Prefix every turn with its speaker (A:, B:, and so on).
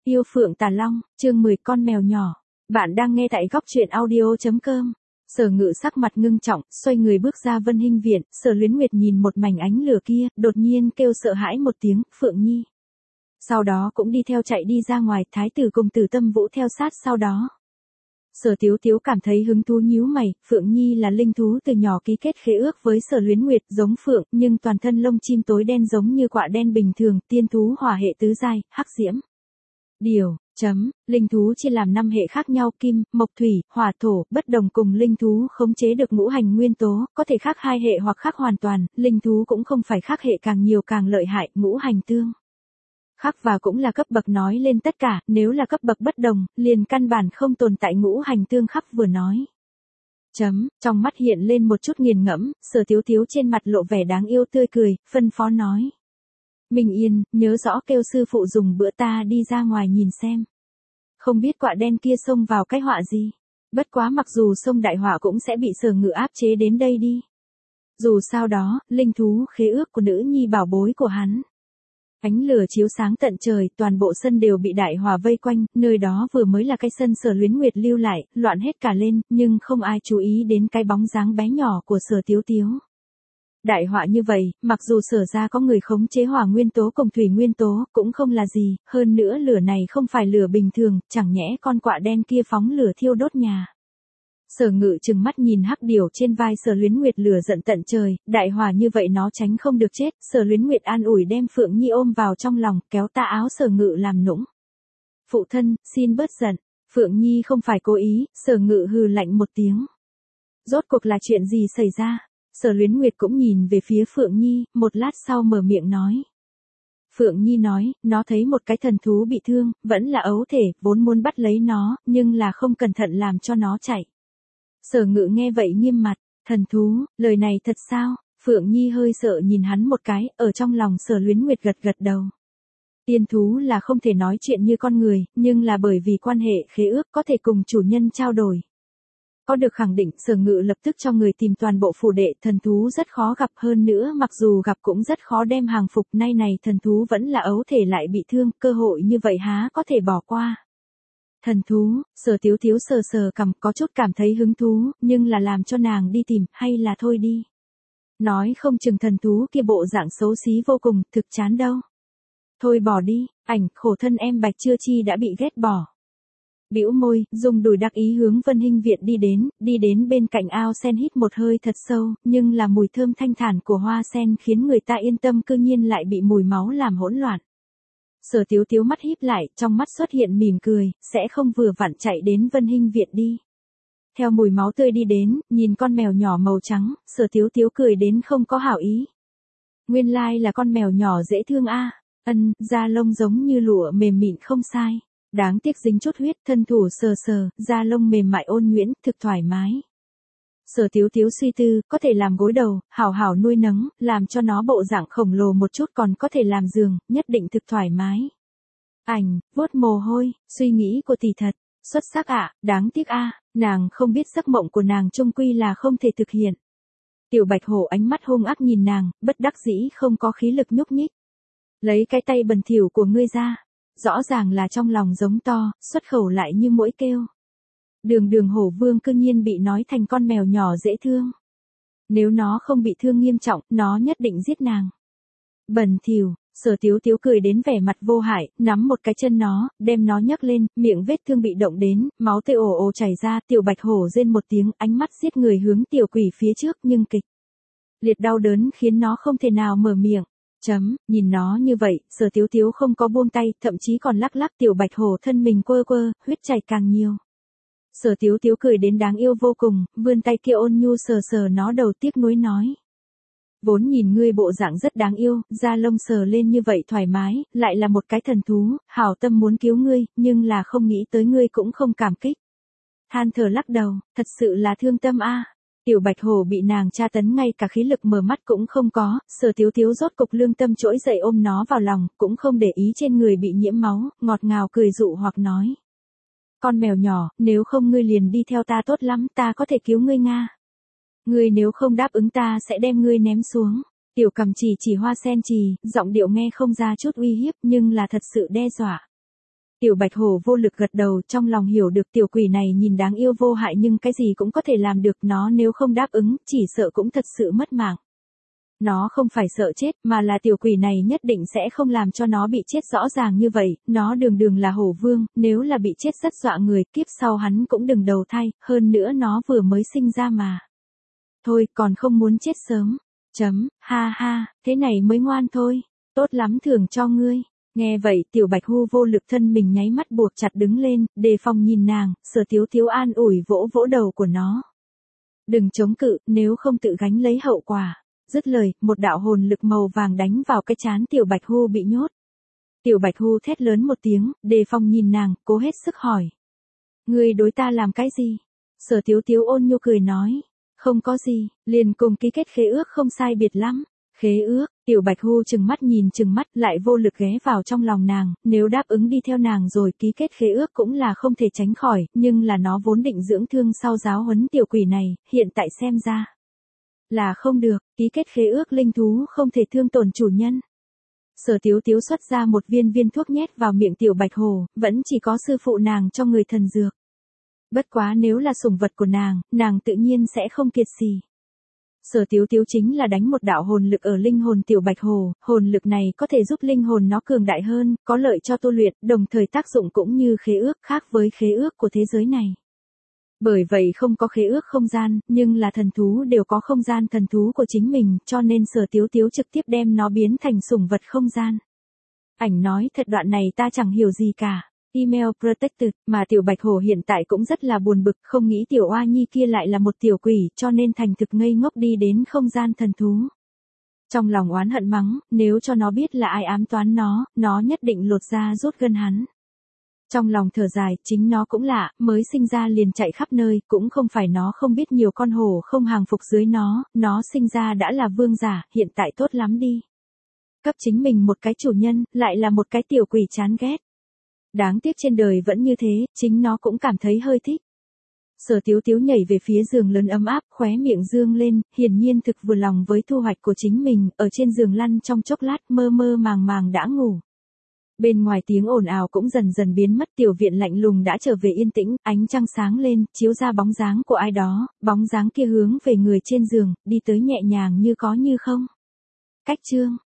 A: Yêu Phượng Tà Long, chương 10 con mèo nhỏ. Bạn đang nghe tại góc truyện audio.com. Sở Ngự sắc mặt ngưng trọng, xoay người bước ra Vân Hinh viện, Sở Luyến Nguyệt nhìn một mảnh ánh lửa kia, đột nhiên kêu sợ hãi một tiếng, Phượng Nhi. Sau đó cũng đi theo chạy đi ra ngoài, Thái tử cùng Tử Tâm Vũ theo sát sau đó. Sở Tiếu Tiếu cảm thấy hứng thú nhíu mày, Phượng Nhi là linh thú từ nhỏ ký kết khế ước với Sở Luyến Nguyệt, giống phượng, nhưng toàn thân lông chim tối đen giống như quạ đen bình thường, tiên thú hỏa hệ tứ giai, hắc diễm. Điều, linh thú chia làm 5 hệ khác nhau, kim, mộc thủy, hỏa thổ, bất đồng cùng linh thú khống chế được ngũ hành nguyên tố, có thể khác 2 hệ hoặc khác hoàn toàn, linh thú cũng không phải khác hệ càng nhiều càng lợi hại, ngũ hành tương. Khác và cũng là cấp bậc nói lên tất cả, nếu là cấp bậc bất đồng, liền căn bản không tồn tại ngũ hành tương khắc vừa nói. Trong mắt hiện lên một chút nghiền ngẫm, Sở Tiếu Tiếu trên mặt lộ vẻ đáng yêu tươi cười, phân phó nói. Minh Yên, nhớ rõ kêu sư phụ dùng bữa ta đi ra ngoài nhìn xem. Không biết quạ đen kia xông vào cái họa gì. Bất quá mặc dù xông đại họa cũng sẽ bị Sở Ngự áp chế đến đây đi. Dù sao đó, linh thú khế ước của nữ nhi bảo bối của hắn. Ánh lửa chiếu sáng tận trời, toàn bộ sân đều bị đại hỏa vây quanh, nơi đó vừa mới là cái sân Sở Luyến Nguyệt lưu lại, loạn hết cả lên, nhưng không ai chú ý đến cái bóng dáng bé nhỏ của Sở Tiếu Tiếu. Đại họa như vậy, mặc dù Sở ra có người khống chế hỏa nguyên tố cùng thủy nguyên tố, cũng không là gì, hơn nữa lửa này không phải lửa bình thường, chẳng nhẽ con quạ đen kia phóng lửa thiêu đốt nhà. Sở Ngự trừng mắt nhìn hắc điểu trên vai Sở Luyến Nguyệt, lửa giận tận trời, đại hỏa như vậy nó tránh không được chết, Sở Luyến Nguyệt an ủi đem Phượng Nhi ôm vào trong lòng, kéo tà áo Sở Ngự làm nũng. Phụ thân, xin bớt giận, Phượng Nhi không phải cố ý, Sở Ngự hừ lạnh một tiếng. Rốt cuộc là chuyện gì xảy ra? Sở Luyến Nguyệt cũng nhìn về phía Phượng Nhi, một lát sau mở miệng nói. Phượng Nhi nói, nó thấy một cái thần thú bị thương, vẫn là ấu thể, vốn muốn bắt lấy nó, nhưng là không cẩn thận làm cho nó chạy. Sở Ngự nghe vậy nghiêm mặt, thần thú, lời này thật sao? Phượng Nhi hơi sợ nhìn hắn một cái, ở trong lòng Sở Luyến Nguyệt gật gật đầu. Tiên thú là không thể nói chuyện như con người, nhưng là bởi vì quan hệ khế ước có thể cùng chủ nhân trao đổi. Có được khẳng định, Sở Ngự lập tức cho người tìm toàn bộ phủ đệ, thần thú rất khó gặp, hơn nữa mặc dù gặp cũng rất khó đem hàng phục, nay này thần thú vẫn là ấu thể lại bị thương, cơ hội như vậy há có thể bỏ qua. Thần thú, Sở Tiếu Tiếu sờ sờ cằm, có chút cảm thấy hứng thú, nhưng là làm cho nàng đi tìm, hay là thôi đi. Nói không chừng thần thú kia bộ dạng xấu xí vô cùng, thực chán đâu. Thôi bỏ đi, khổ thân em Bạch Chưa Chi đã bị ghét bỏ. Bĩu môi, dùng đùi đắc ý hướng Vân Hinh viện đi đến bên cạnh ao sen hít một hơi thật sâu, nhưng là mùi thơm thanh thản của hoa sen khiến người ta yên tâm, cư nhiên lại bị mùi máu làm hỗn loạn. Sở Tiếu Tiếu mắt híp lại, trong mắt xuất hiện mỉm cười, sẽ không vừa vặn chạy đến Vân Hinh viện đi. Theo mùi máu tươi đi đến, nhìn con mèo nhỏ màu trắng, Sở Tiếu Tiếu cười đến không có hảo ý. Nguyên lai là con mèo nhỏ dễ thương a. Da lông giống như lụa mềm mịn không sai. Đáng tiếc dính chút huyết, thân thủ sờ sờ, da lông mềm mại ôn nhuyễn, thực thoải mái. Sở Tiếu Tiếu suy tư, có thể làm gối đầu, hảo hảo nuôi nấng, làm cho nó bộ dạng khổng lồ một chút, còn có thể làm giường, nhất định thực thoải mái. Vuốt mồ hôi, suy nghĩ của tỷ thật, xuất sắc ạ, đáng tiếc nàng không biết giấc mộng của nàng chung quy là không thể thực hiện. Tiểu Bạch Hổ ánh mắt hung ác nhìn nàng, bất đắc dĩ không có khí lực nhúc nhích. Lấy cái tay bẩn thỉu của ngươi ra. Rõ ràng là trong lòng giống to, xuất khẩu lại như muỗi kêu. Đường Hổ Vương cư nhiên bị nói thành con mèo nhỏ dễ thương. Nếu nó không bị thương nghiêm trọng, nó nhất định giết nàng. Bẩn thỉu, Sở Tiếu Tiếu cười đến vẻ mặt vô hại, nắm một cái chân nó, đem nó nhấc lên, miệng vết thương bị động đến, máu tươi ồ ồ chảy ra, Tiểu Bạch Hổ rên một tiếng, ánh mắt giết người hướng tiểu quỷ phía trước, nhưng kịch liệt đau đớn khiến nó không thể nào mở miệng. Nhìn nó như vậy, Sở Tiếu Tiếu không có buông tay, thậm chí còn lắc lắc, Tiểu Bạch Hổ thân mình quơ quơ, huyết chảy càng nhiều. Sở Tiếu Tiếu cười đến đáng yêu vô cùng, vươn tay kia ôn nhu sờ sờ nó đầu, tiếc nuối nói. Vốn nhìn ngươi bộ dạng rất đáng yêu, da lông sờ lên như vậy thoải mái, lại là một cái thần thú, hảo tâm muốn cứu ngươi, nhưng là không nghĩ tới ngươi cũng không cảm kích. Than thở lắc đầu, thật sự là thương tâm a. Tiểu Bạch Hổ bị nàng tra tấn ngay cả khí lực mở mắt cũng không có, Sở Tiếu Tiếu rốt cục lương tâm trỗi dậy ôm nó vào lòng, cũng không để ý trên người bị nhiễm máu, ngọt ngào cười dụ hoặc nói. Con mèo nhỏ, nếu không ngươi liền đi theo ta tốt lắm, ta có thể cứu ngươi Nga. Ngươi nếu không đáp ứng ta sẽ đem ngươi ném xuống. Tiểu Cầm chỉ hoa sen trì, giọng điệu nghe không ra chút uy hiếp nhưng là thật sự đe dọa. Tiểu Bạch Hổ vô lực gật đầu, trong lòng hiểu được tiểu quỷ này nhìn đáng yêu vô hại nhưng cái gì cũng có thể làm được, nó nếu không đáp ứng, chỉ sợ cũng thật sự mất mạng. Nó không phải sợ chết, mà là tiểu quỷ này nhất định sẽ không làm cho nó bị chết rõ ràng như vậy, nó đường đường là hổ vương, nếu là bị chết rất dọa người, kiếp sau hắn cũng đừng đầu thai, hơn nữa nó vừa mới sinh ra mà. Thôi, còn không muốn chết sớm. Ha ha, thế này mới ngoan thôi, tốt lắm thưởng cho ngươi. Nghe vậy tiểu Bạch Hu vô lực thân mình nháy mắt buộc chặt đứng lên, đề phòng nhìn nàng, Sở Tiếu Tiếu an ủi vỗ vỗ đầu của nó. Đừng chống cự, nếu không tự gánh lấy hậu quả. Dứt lời, một đạo hồn lực màu vàng đánh vào cái trán tiểu Bạch Hu bị nhốt. Tiểu Bạch Hu thét lớn một tiếng, đề phòng nhìn nàng, cố hết sức hỏi. Ngươi đối ta làm cái gì? Sở Tiếu Tiếu ôn nhu cười nói. Không có gì, liền cùng ký kết khế ước không sai biệt lắm. Khế ước, tiểu Bạch Hu chừng mắt lại vô lực ghé vào trong lòng nàng, nếu đáp ứng đi theo nàng rồi ký kết khế ước cũng là không thể tránh khỏi, nhưng là nó vốn định dưỡng thương sau giáo huấn tiểu quỷ này, hiện tại xem ra là không được, ký kết khế ước linh thú không thể thương tổn chủ nhân. Sở Tiếu Tiếu xuất ra một viên thuốc nhét vào miệng tiểu Bạch Hổ, vẫn chỉ có sư phụ nàng cho người thần dược. Bất quá nếu là sủng vật của nàng tự nhiên sẽ không kiệt gì. Sở Tiếu Tiếu chính là đánh một đạo hồn lực ở linh hồn tiểu Bạch Hổ, hồn lực này có thể giúp linh hồn nó cường đại hơn, có lợi cho tu luyện, đồng thời tác dụng cũng như khế ước khác với khế ước của thế giới này. Bởi vậy không có khế ước không gian, nhưng là thần thú đều có không gian thần thú của chính mình, cho nên Sở Tiếu Tiếu trực tiếp đem nó biến thành sủng vật không gian. Ảnh nói thật đoạn này ta chẳng hiểu gì cả. Email protected, mà tiểu Bạch Hổ hiện tại cũng rất là buồn bực, không nghĩ tiểu oa nhi kia lại là một tiểu quỷ, cho nên thành thực ngây ngốc đi đến không gian thần thú. Trong lòng oán hận mắng, nếu cho nó biết là ai ám toán nó nhất định lột da rút gân hắn. Trong lòng thở dài, chính nó cũng lạ, mới sinh ra liền chạy khắp nơi, cũng không phải nó không biết nhiều con hổ không hàng phục dưới nó sinh ra đã là vương giả, hiện tại tốt lắm đi. Cấp chính mình một cái chủ nhân, lại là một cái tiểu quỷ chán ghét. Đáng tiếc trên đời vẫn như thế, chính nó cũng cảm thấy hơi thích. Sở Tiếu Tiếu nhảy về phía giường lớn ấm áp, khóe miệng dương lên, hiển nhiên thực vừa lòng với thu hoạch của chính mình, ở trên giường lăn trong chốc lát mơ màng đã ngủ. Bên ngoài tiếng ồn ào cũng dần dần biến mất, tiểu viện lạnh lùng đã trở về yên tĩnh, ánh trăng sáng lên, chiếu ra bóng dáng của ai đó, bóng dáng kia hướng về người trên giường, đi tới nhẹ nhàng như có như không. Cách chương